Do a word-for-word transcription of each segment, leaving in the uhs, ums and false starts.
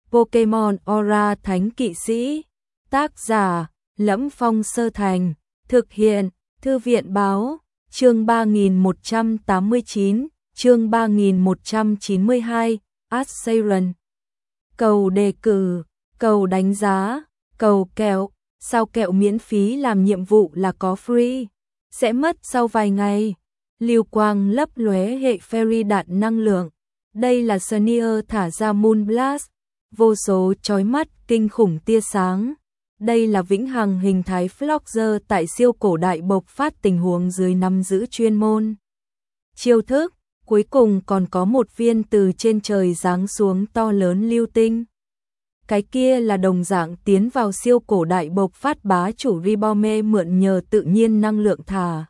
Pokemon Aura Thánh Kỵ Sĩ. Tác giả: Lẫm Phong Sơ Thành. Thực hiện: Thư viện báo. Chương ba nghìn một trăm tám mươi chín, chương ba nghìn một trăm chín mươi hai, Ask Siren. Cầu đề cử, cầu đánh giá, cầu kẹo. Sao kẹo miễn phí làm nhiệm vụ là có free, sẽ mất sau vài ngày. Lưu quang lấp lóe hệ fairy đạn năng lượng. Đây là Sneer thả ra Moon Blast, vô số chói mắt kinh khủng tia sáng. Đây là vĩnh hằng hình thái Floxer tại siêu cổ đại bộc phát tình huống dưới nắm giữ chuyên môn. Chiêu thức, cuối cùng còn có một viên từ trên trời giáng xuống to lớn lưu tinh. Cái kia là đồng dạng tiến vào siêu cổ đại bộc phát bá chủ Ribome mượn nhờ tự nhiên năng lượng thả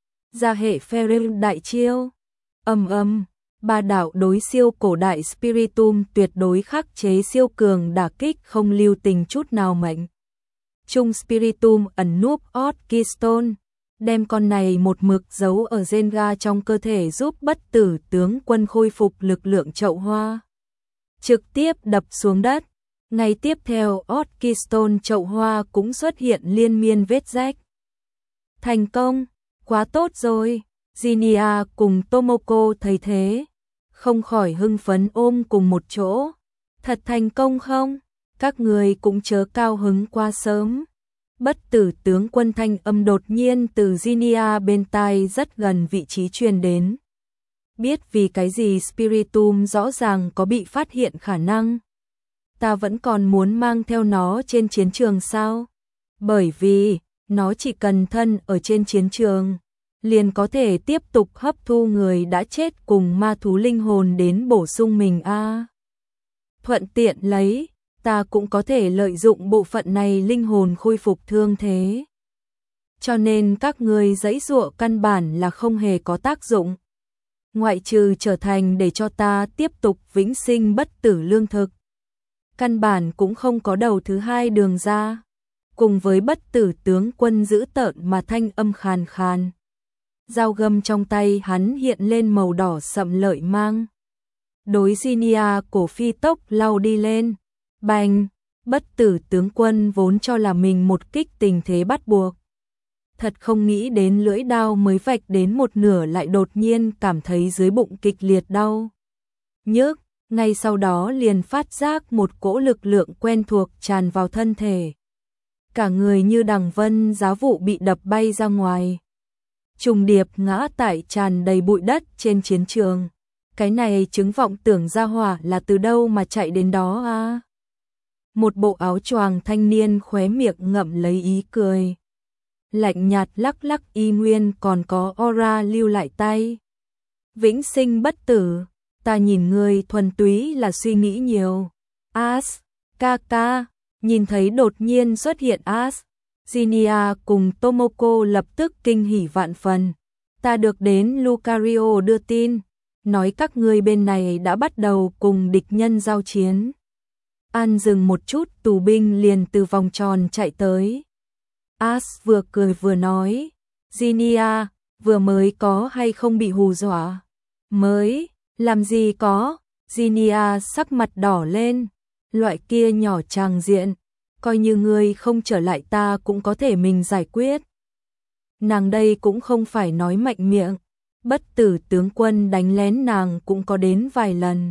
ra hệ Fairy đại chiêu. Âm âm, ba đạo đối siêu cổ đại Spiritomb tuyệt đối khắc chế siêu cường đả kích không lưu tình chút nào mệnh. Trung Spiritomb ẩn núp Odd Keystone, đem con này một mực giấu ở Jenga trong cơ thể giúp bất tử tướng quân khôi phục lực lượng chậu hoa. Trực tiếp đập xuống đất. Ngày tiếp theo Odd Keystone chậu hoa cũng xuất hiện liên miên vết rách. Thành công, quá tốt rồi. Zinnia cùng Tomoko thấy thế, không khỏi hưng phấn ôm cùng một chỗ. Thật thành công không? Các người cũng chớ cao hứng quá sớm. Bất tử tướng quân thanh âm đột nhiên từ Zinnia bên tai rất gần vị trí truyền đến. Biết vì cái gì Spiritomb rõ ràng có bị phát hiện khả năng. Ta vẫn còn muốn mang theo nó trên chiến trường sao? Bởi vì, nó chỉ cần thân ở trên chiến trường, liền có thể tiếp tục hấp thu người đã chết cùng ma thú linh hồn đến bổ sung mình a. À, thuận tiện lấy, ta cũng có thể lợi dụng bộ phận này linh hồn khôi phục thương thế. Cho nên các người giãy giụa căn bản là không hề có tác dụng. Ngoại trừ trở thành để cho ta tiếp tục vĩnh sinh bất tử lương thực. Căn bản cũng không có đầu thứ hai đường ra. Cùng với bất tử tướng quân dữ tợn mà thanh âm khàn khàn. Dao găm trong tay hắn hiện lên màu đỏ sậm lợi mang. Đối Zinnia cổ phi tốc lao đi lên. Bành, bất tử tướng quân vốn cho là mình một kích tình thế bắt buộc. Thật không nghĩ đến lưỡi đao mới vạch đến một nửa lại đột nhiên cảm thấy dưới bụng kịch liệt đau nhức. Ngay sau đó liền phát giác một cỗ lực lượng quen thuộc tràn vào thân thể. Cả người như đằng vân giá vụ bị đập bay ra ngoài. Trùng điệp ngã tại tràn đầy bụi đất trên chiến trường. Cái này chứng vọng tưởng ra hỏa là từ đâu mà chạy đến đó à? Một bộ áo choàng thanh niên khóe miệng ngậm lấy ý cười. Lạnh nhạt lắc lắc y nguyên còn có aura lưu lại tay. Vĩnh sinh bất tử. Ta nhìn ngươi thuần túy là suy nghĩ nhiều. As, ca ca, nhìn thấy đột nhiên xuất hiện As, Zinnia cùng Tomoko lập tức kinh hỉ vạn phần. Ta được đến Lucario đưa tin, nói các ngươi bên này đã bắt đầu cùng địch nhân giao chiến. An dừng một chút, tù binh liền từ vòng tròn chạy tới. As vừa cười vừa nói, Zinnia, vừa mới có hay không bị hù dọa? Mới... Làm gì có, Zinnia sắc mặt đỏ lên, loại kia nhỏ tràng diện, coi như ngươi không trở lại ta cũng có thể mình giải quyết. Nàng đây cũng không phải nói mạnh miệng, bất tử tướng quân đánh lén nàng cũng có đến vài lần.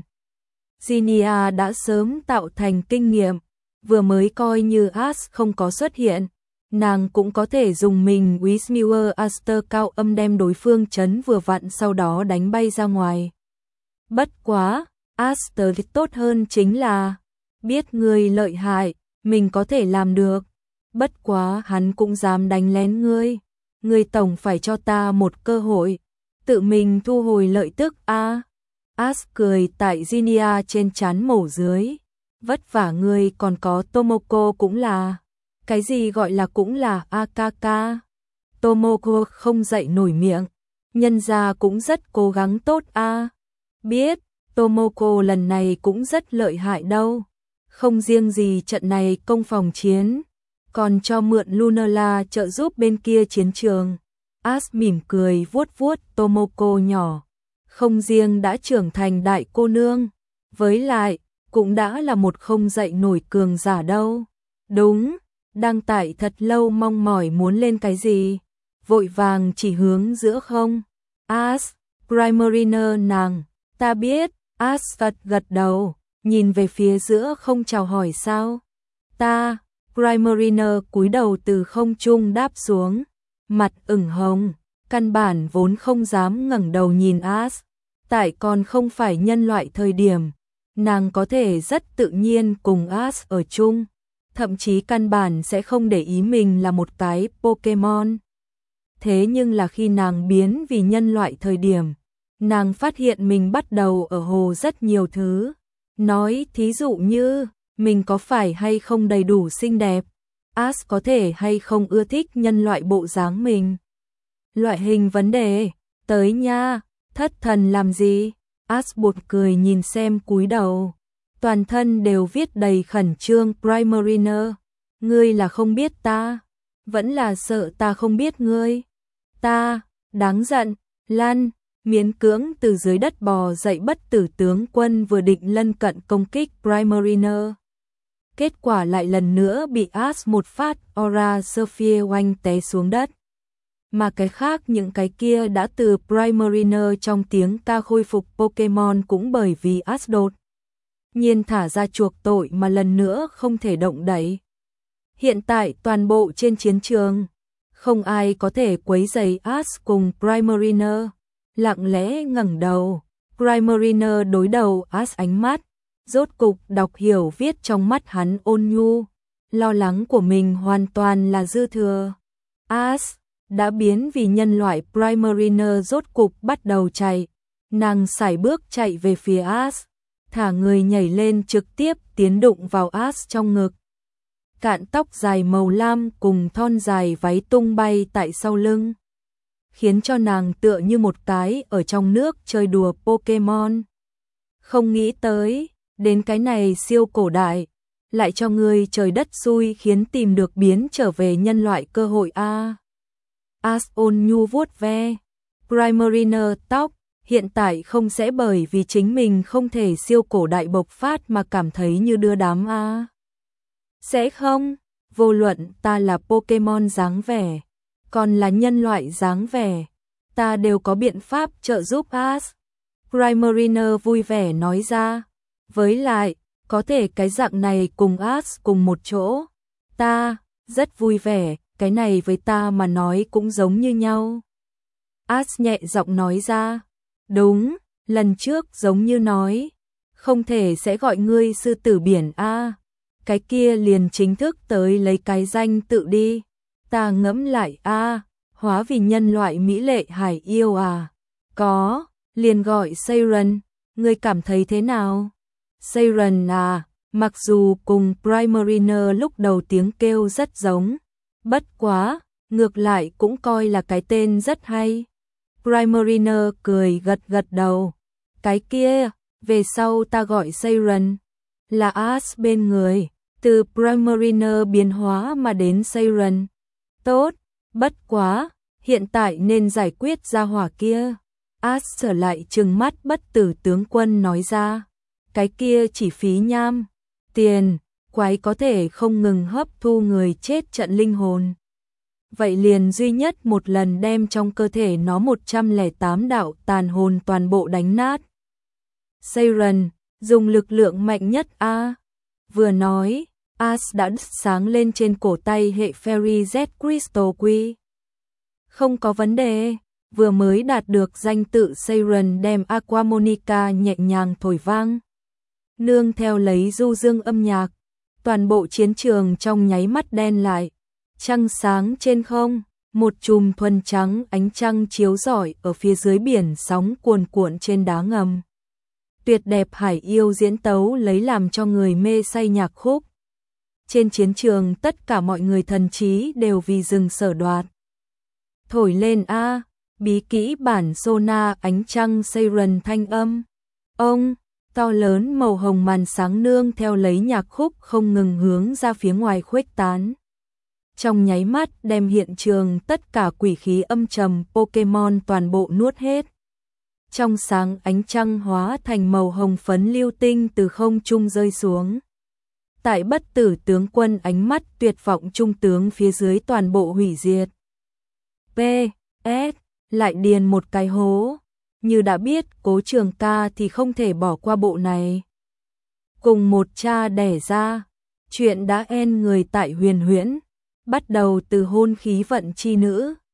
Zinnia đã sớm tạo thành kinh nghiệm, vừa mới coi như As không có xuất hiện, nàng cũng có thể dùng mình Wismier Aster cao âm đem đối phương chấn vừa vặn sau đó đánh bay ra ngoài. Bất quá, Aster tốt hơn chính là, biết ngươi lợi hại, mình có thể làm được. Bất quá hắn cũng dám đánh lén ngươi. Ngươi tổng phải cho ta một cơ hội, tự mình thu hồi lợi tức a. À, As cười tại Zinnia trên trán mổ dưới. Vất vả ngươi còn có Tomoko cũng là. Cái gì gọi là cũng là a ca ca. Tomoko không dậy nổi miệng. Nhân gia cũng rất cố gắng tốt a. À. Biết, Tomoko lần này cũng rất lợi hại đâu. Không riêng gì trận này công phòng chiến, còn cho mượn Lunala trợ giúp bên kia chiến trường. As mỉm cười vuốt vuốt Tomoko nhỏ. Không riêng đã trưởng thành đại cô nương, với lại, cũng đã là một không dậy nổi cường giả đâu. Đúng, đang tại thật lâu mong mỏi muốn lên cái gì, vội vàng chỉ hướng giữa không. As, Primariner nàng, ta biết, As gật gật đầu, nhìn về phía giữa không chào hỏi sao. Ta, Primariner cúi đầu từ không trung đáp xuống, mặt ửng hồng, căn bản vốn không dám ngẩng đầu nhìn As, tại còn không phải nhân loại thời điểm, nàng có thể rất tự nhiên cùng As ở chung, thậm chí căn bản sẽ không để ý mình là một cái Pokemon. Thế nhưng là khi nàng biến vì nhân loại thời điểm, nàng phát hiện mình bắt đầu ở hồ rất nhiều thứ. Nói thí dụ như, mình có phải hay không đầy đủ xinh đẹp, As có thể hay không ưa thích nhân loại bộ dáng mình. Loại hình vấn đề, tới nha, thất thần làm gì? As bụt cười nhìn xem cúi đầu, toàn thân đều viết đầy khẩn trương Primariner. Ngươi là không biết ta, vẫn là sợ ta không biết ngươi. Ta, đáng giận, lăn, miễn cưỡng từ dưới đất bò dậy bất tử tướng quân vừa định lân cận công kích Primariner. Kết quả lại lần nữa bị As một phát Aura Sphere oanh té xuống đất. Mà cái khác những cái kia đã từ Primariner trong tiếng ca khôi phục Pokemon cũng bởi vì As đột nhiên thả ra chuộc tội mà lần nữa không thể động đậy. Hiện tại toàn bộ trên chiến trường, không ai có thể quấy rầy As cùng Primariner. Lặng lẽ ngẩng đầu, Primariner đối đầu As ánh mắt, rốt cục đọc hiểu viết trong mắt hắn ôn nhu, lo lắng của mình hoàn toàn là dư thừa. As đã biến vì nhân loại. Primariner rốt cục bắt đầu chạy, nàng sải bước chạy về phía As, thả người nhảy lên trực tiếp tiến đụng vào As trong ngực. Cạn tóc dài màu lam cùng thon dài váy tung bay tại sau lưng, khiến cho nàng tựa như một cái ở trong nước chơi đùa Pokemon. Không nghĩ tới, đến cái này siêu cổ đại, lại cho ngươi trời đất xui khiến tìm được biến trở về nhân loại cơ hội a. As ôn nhu vuốt ve Primariner tóc, hiện tại không sẽ bởi vì chính mình không thể siêu cổ đại bộc phát mà cảm thấy như đưa đám a. Sẽ không, vô luận ta là Pokemon dáng vẻ, còn là nhân loại dáng vẻ, ta đều có biện pháp trợ giúp As. Primariner vui vẻ nói ra, với lại, có thể cái dạng này cùng As cùng một chỗ, ta rất vui vẻ, cái này với ta mà nói cũng giống như nhau. As nhẹ giọng nói ra, đúng, lần trước giống như nói, không thể sẽ gọi ngươi sư tử biển a, cái kia liền chính thức tới lấy cái danh tự đi. Ta ngẫm lại a, hóa vì nhân loại mỹ lệ hải yêu à? Có, liền gọi Siren, ngươi cảm thấy thế nào? Siren à, mặc dù cùng Primariner lúc đầu tiếng kêu rất giống, bất quá, ngược lại cũng coi là cái tên rất hay. Primariner cười gật gật đầu, cái kia, về sau ta gọi Siren, là As bên người, từ Primariner biến hóa mà đến Siren. Tốt, bất quá, hiện tại nên giải quyết ra hỏa kia. As trở lại trừng mắt bất tử tướng quân nói ra, cái kia chỉ phí nham, tiền, quái có thể không ngừng hấp thu người chết trận linh hồn. Vậy liền duy nhất một lần đem trong cơ thể nó một trăm lẻ tám đạo tàn hồn toàn bộ đánh nát. Siren, dùng lực lượng mạnh nhất a. Vừa nói, As đã sáng lên trên cổ tay hệ Fairy Z Crystal Quy. Không có vấn đề, vừa mới đạt được danh tự Siren đem Aquamonica nhẹ nhàng thổi vang. Nương theo lấy du dương âm nhạc, toàn bộ chiến trường trong nháy mắt đen lại. Trăng sáng trên không, một chùm thuần trắng ánh trăng chiếu rọi ở phía dưới biển sóng cuồn cuộn trên đá ngầm. Tuyệt đẹp hải yêu diễn tấu lấy làm cho người mê say nhạc khúc. Trên chiến trường tất cả mọi người thần trí đều vì rừng sở đoạt. Thổi lên a, bí kỹ bản Sona ánh trăng Siren thanh âm. Ông, to lớn màu hồng màn sáng nương theo lấy nhạc khúc không ngừng hướng ra phía ngoài khuếch tán. Trong nháy mắt đem hiện trường tất cả quỷ khí âm trầm Pokemon toàn bộ nuốt hết. trong sáng ánh trăng hóa thành màu hồng phấn lưu tinh từ không trung rơi xuống. Tại Bất Tử tướng quân ánh mắt tuyệt vọng, trung tướng phía dưới toàn bộ hủy diệt. pê ét lại điền một cái hố, như đã biết Cố Trường Ca thì không thể bỏ qua bộ này. Cùng một cha đẻ ra, chuyện đã en người tại Huyền Huyễn, bắt đầu từ hôn khí vận chi nữ,